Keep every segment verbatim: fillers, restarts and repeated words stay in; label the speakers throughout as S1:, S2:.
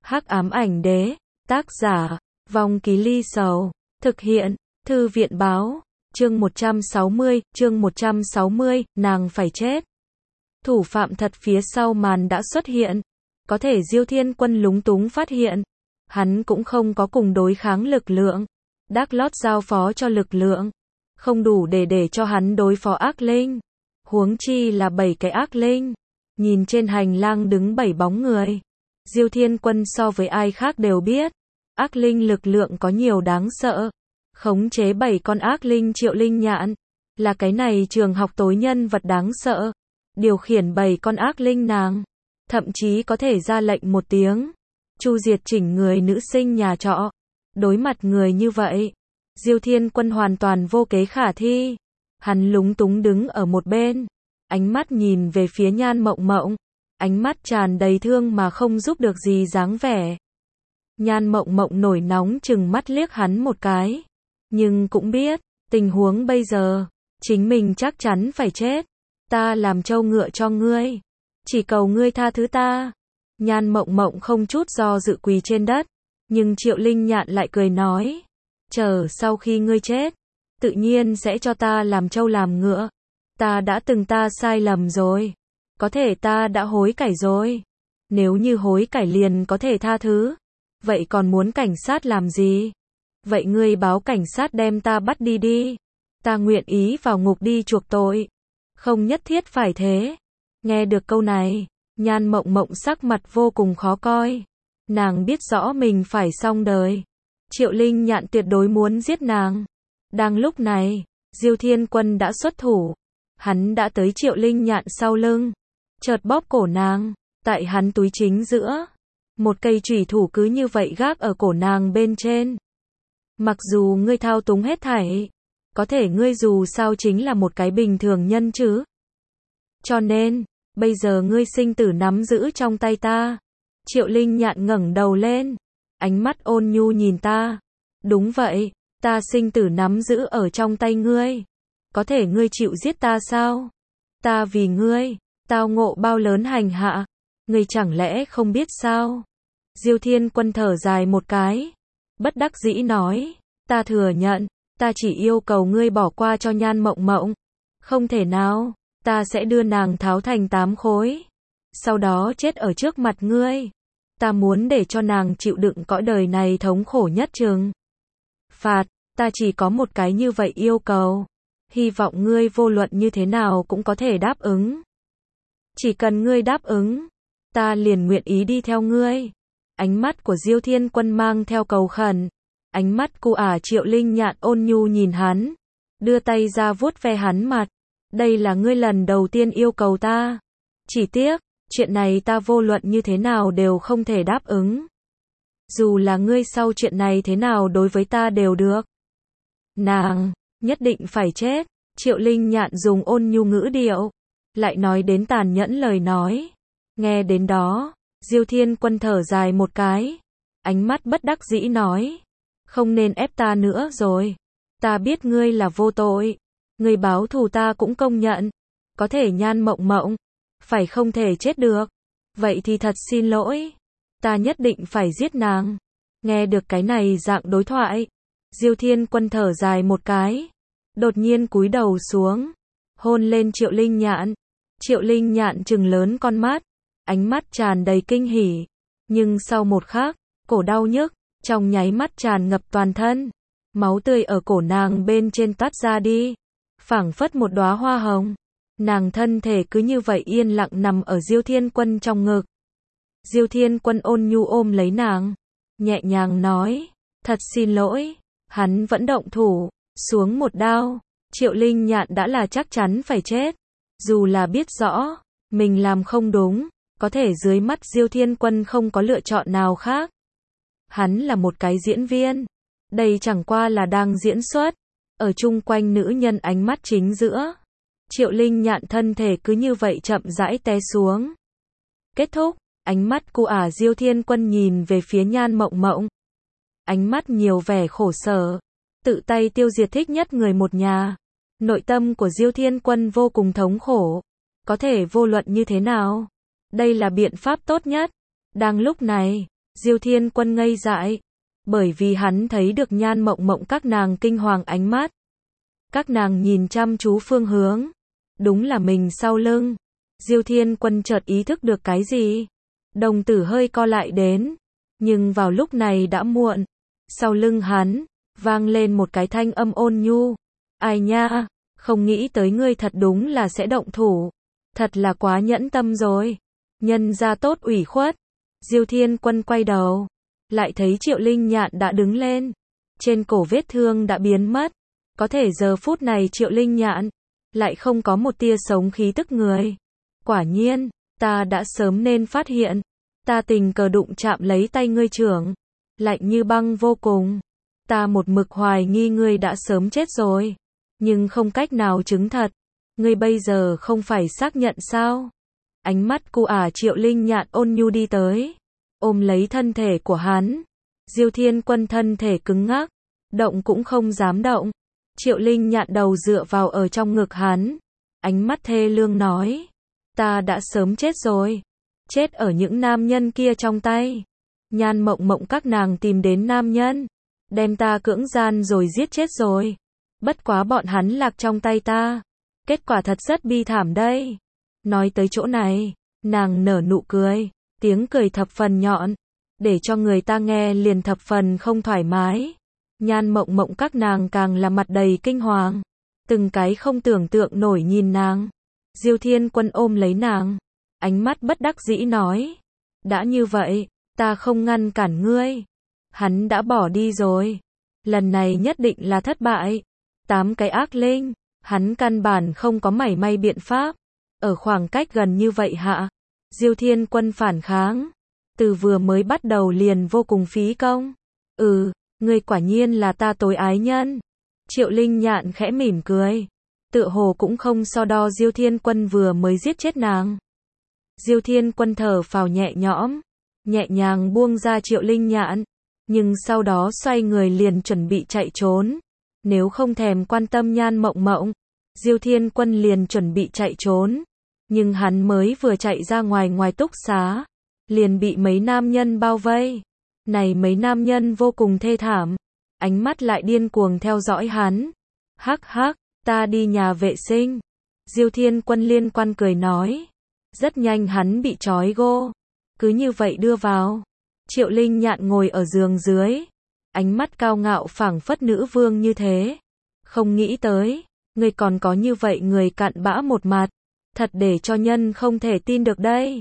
S1: Hắc ám ảnh đế, tác giả, Vong Ký Ly Sầu, thực hiện, Thư viện báo, chương một trăm sáu mươi, chương một trăm sáu mươi, nàng phải chết. Thủ phạm thật phía sau màn đã xuất hiện, có thể Diêu Thiên Quân lúng túng phát hiện, hắn cũng không có cùng đối kháng lực lượng, Đác Lót giao phó cho lực lượng, không đủ để để cho hắn đối phó ác linh, huống chi là bảy cái ác linh. Nhìn trên hành lang đứng bảy bóng người, Diêu Thiên Quân so với ai khác đều biết, ác linh lực lượng có nhiều đáng sợ. Khống chế bảy con ác linh Triệu Linh Nhạn, là cái này trường học tối nhân vật đáng sợ. Điều khiển bảy con ác linh nàng, thậm chí có thể ra lệnh một tiếng, chu diệt chỉnh người nữ sinh nhà trọ. Đối mặt người như vậy, Diêu Thiên Quân hoàn toàn vô kế khả thi. Hắn lúng túng đứng ở một bên, ánh mắt nhìn về phía Nhan Mộng Mộng, ánh mắt tràn đầy thương mà không giúp được gì dáng vẻ. Nhan Mộng Mộng nổi nóng chừng mắt liếc hắn một cái, nhưng cũng biết, tình huống bây giờ, chính mình chắc chắn phải chết. Ta làm trâu ngựa cho ngươi, chỉ cầu ngươi tha thứ ta. Nhan Mộng Mộng không chút do dự quỳ trên đất, nhưng Triệu Linh Nhạn lại cười nói, chờ sau khi ngươi chết, tự nhiên sẽ cho ta làm trâu làm ngựa. Ta đã từng ta sai lầm rồi, có thể ta đã hối cải rồi. Nếu như hối cải liền có thể tha thứ, vậy còn muốn cảnh sát làm gì? Vậy ngươi báo cảnh sát đem ta bắt đi đi, ta nguyện ý vào ngục đi chuộc tội. Không nhất thiết phải thế. Nghe được câu này, Nhan Mộng Mộng sắc mặt vô cùng khó coi. Nàng biết rõ mình phải xong đời. Triệu Linh Nhạn tuyệt đối muốn giết nàng. Đang lúc này, Diêu Thiên Quân đã xuất thủ. Hắn đã tới Triệu Linh Nhạn sau lưng, chợt bóp cổ nàng, tại hắn túi chính giữa. Một cây chủy thủ cứ như vậy gác ở cổ nàng bên trên. Mặc dù ngươi thao túng hết thảy, có thể ngươi dù sao chính là một cái bình thường nhân chứ. Cho nên, bây giờ ngươi sinh tử nắm giữ trong tay ta. Triệu Linh Nhạn ngẩng đầu lên, ánh mắt ôn nhu nhìn ta. Đúng vậy, ta sinh tử nắm giữ ở trong tay ngươi. Có thể ngươi chịu giết ta sao? Ta vì ngươi, tao ngộ bao lớn hành hạ, ngươi chẳng lẽ không biết sao? Diêu Thiên Quân thở dài một cái, bất đắc dĩ nói, ta thừa nhận, ta chỉ yêu cầu ngươi bỏ qua cho Nhan Mộng Mộng. Không thể nào, ta sẽ đưa nàng tháo thành tám khối, sau đó chết ở trước mặt ngươi. Ta muốn để cho nàng chịu đựng cõi đời này thống khổ nhất trừng phạt. Ta chỉ có một cái như vậy yêu cầu, hy vọng ngươi vô luận như thế nào cũng có thể đáp ứng. Chỉ cần ngươi đáp ứng, ta liền nguyện ý đi theo ngươi. Ánh mắt của Diêu Thiên Quân mang theo cầu khẩn. Ánh mắt cu ả Triệu Linh Nhạn ôn nhu nhìn hắn, đưa tay ra vuốt ve hắn mặt. Đây là ngươi lần đầu tiên yêu cầu ta. Chỉ tiếc, chuyện này ta vô luận như thế nào đều không thể đáp ứng. Dù là ngươi sau chuyện này thế nào đối với ta đều được. Nàng, nhất định phải chết. Triệu Linh Nhạn dùng ôn nhu ngữ điệu, lại nói đến tàn nhẫn lời nói. Nghe đến đó, Diêu Thiên Quân thở dài một cái, ánh mắt bất đắc dĩ nói, không nên ép ta nữa rồi. Ta biết ngươi là vô tội, ngươi báo thù ta cũng công nhận. Có thể Nhan Mộng Mộng, phải không thể chết được. Vậy thì thật xin lỗi, ta nhất định phải giết nàng. Nghe được cái này dạng đối thoại, Diêu Thiên Quân thở dài một cái, đột nhiên cúi đầu xuống, hôn lên Triệu Linh Nhạn. Triệu Linh Nhạn trừng lớn con mắt, ánh mắt tràn đầy kinh hỉ, nhưng sau một khắc, cổ đau nhức, trong nháy mắt tràn ngập toàn thân. Máu tươi ở cổ nàng bên trên toát ra đi, phảng phất một đóa hoa hồng. Nàng thân thể cứ như vậy yên lặng nằm ở Diêu Thiên Quân trong ngực. Diêu Thiên Quân ôn nhu ôm lấy nàng, nhẹ nhàng nói, thật xin lỗi. Hắn vẫn động thủ, xuống một đao. Triệu Linh Nhạn đã là chắc chắn phải chết. Dù là biết rõ, mình làm không đúng, có thể dưới mắt Diêu Thiên Quân không có lựa chọn nào khác. Hắn là một cái diễn viên. Đây chẳng qua là đang diễn xuất. Ở chung quanh nữ nhân ánh mắt chính giữa. Triệu Linh Nhạn thân thể cứ như vậy chậm rãi té xuống. Kết thúc, ánh mắt cu ả Diêu Thiên Quân nhìn về phía Nhan Mộng Mộng. Ánh mắt nhiều vẻ khổ sở, tự tay tiêu diệt thích nhất người một nhà. Nội tâm của Diêu Thiên Quân vô cùng thống khổ. Có thể vô luận như thế nào, đây là biện pháp tốt nhất. Đang lúc này, Diêu Thiên Quân ngây dại, bởi vì hắn thấy được Nhan Mộng Mộng các nàng kinh hoàng ánh mắt. Các nàng nhìn chăm chú phương hướng, đúng là mình sau lưng. Diêu Thiên Quân chợt ý thức được cái gì, đồng tử hơi co lại đến, nhưng vào lúc này đã muộn. Sau lưng hắn, vang lên một cái thanh âm ôn nhu. Ai nha, không nghĩ tới ngươi thật đúng là sẽ động thủ. Thật là quá nhẫn tâm rồi. Nhân ra tốt ủy khuất. Diêu Thiên Quân quay đầu, lại thấy Triệu Linh Nhạn đã đứng lên. Trên cổ vết thương đã biến mất. Có thể giờ phút này Triệu Linh Nhạn lại không có một tia sống khí tức người. Quả nhiên, ta đã sớm nên phát hiện. Ta tình cờ đụng chạm lấy tay ngươi trưởng, lạnh như băng vô cùng. Ta một mực hoài nghi ngươi đã sớm chết rồi, nhưng không cách nào chứng thật. Ngươi bây giờ không phải xác nhận sao? Ánh mắt cu ả Triệu Linh Nhạn ôn nhu đi tới, ôm lấy thân thể của hắn. Diêu Thiên Quân thân thể cứng ngắc, động cũng không dám động. Triệu Linh Nhạn đầu dựa vào ở trong ngực hắn, ánh mắt thê lương nói, ta đã sớm chết rồi, chết ở những nam nhân kia trong tay. Nhan Mộng Mộng các nàng tìm đến nam nhân, đem ta cưỡng gian rồi giết chết rồi. Bất quá bọn hắn lạc trong tay ta, kết quả thật rất bi thảm đây. Nói tới chỗ này, nàng nở nụ cười, tiếng cười thập phần nhọn, để cho người ta nghe liền thập phần không thoải mái. Nhan Mộng Mộng các nàng càng là mặt đầy kinh hoàng, từng cái không tưởng tượng nổi nhìn nàng. Diêu Thiên Quân ôm lấy nàng, ánh mắt bất đắc dĩ nói, đã như vậy, ta không ngăn cản ngươi. Hắn đã bỏ đi rồi, lần này nhất định là thất bại. Tám cái ác linh, hắn căn bản không có mảy may biện pháp. Ở khoảng cách gần như vậy hạ, Diêu Thiên Quân phản kháng, từ vừa mới bắt đầu liền vô cùng phí công. Ừ, ngươi quả nhiên là ta tối ái nhân. Triệu Linh Nhạn khẽ mỉm cười, tựa hồ cũng không so đo Diêu Thiên Quân vừa mới giết chết nàng. Diêu Thiên Quân thở phào nhẹ nhõm, nhẹ nhàng buông ra Triệu Linh Nhạn, nhưng sau đó xoay người liền chuẩn bị chạy trốn. Nếu không thèm quan tâm Nhan Mộng Mộng, Diêu Thiên Quân liền chuẩn bị chạy trốn, nhưng hắn mới vừa chạy ra ngoài ngoài túc xá, liền bị mấy nam nhân bao vây. Này mấy nam nhân vô cùng thê thảm, ánh mắt lại điên cuồng theo dõi hắn. Hắc hắc, ta đi nhà vệ sinh. Diêu Thiên Quân liên quan cười nói. Rất nhanh hắn bị trói gô, cứ như vậy đưa vào. Triệu Linh Nhạn ngồi ở giường dưới, ánh mắt cao ngạo phảng phất nữ vương như thế. Không nghĩ tới, ngươi còn có như vậy người cặn bã một mặt, thật để cho nhân không thể tin được đây.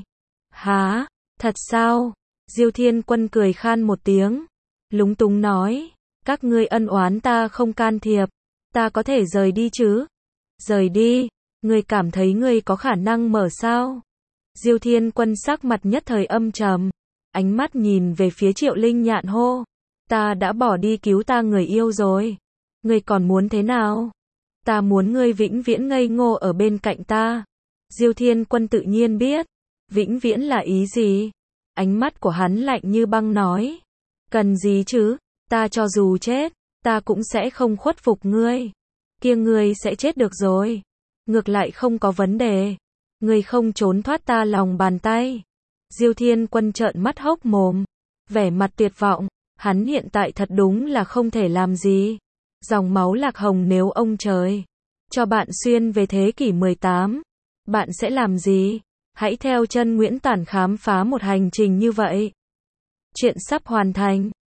S1: Hả, thật sao? Diêu Thiên Quân cười khan một tiếng, lúng túng nói, các ngươi ân oán ta không can thiệp, ta có thể rời đi chứ? Rời đi, ngươi cảm thấy ngươi có khả năng mở sao? Diêu Thiên Quân sắc mặt nhất thời âm trầm, ánh mắt nhìn về phía Triệu Linh Nhạn hô, ta đã bỏ đi cứu ta người yêu rồi, ngươi còn muốn thế nào? Ta muốn ngươi vĩnh viễn ngây ngô ở bên cạnh ta. Diêu Thiên Quân tự nhiên biết, vĩnh viễn là ý gì? Ánh mắt của hắn lạnh như băng nói, cần gì chứ, ta cho dù chết, ta cũng sẽ không khuất phục ngươi. Kia ngươi sẽ chết được rồi, ngược lại không có vấn đề, ngươi không trốn thoát ta lòng bàn tay. Diêu Thiên Quân trợn mắt hốc mồm, vẻ mặt tuyệt vọng, hắn hiện tại thật đúng là không thể làm gì. Dòng máu lạc hồng nếu ông trời cho bạn xuyên về thế kỷ mười tám, bạn sẽ làm gì? Hãy theo chân Nguyễn Tản khám phá một hành trình như vậy. Chuyện sắp hoàn thành.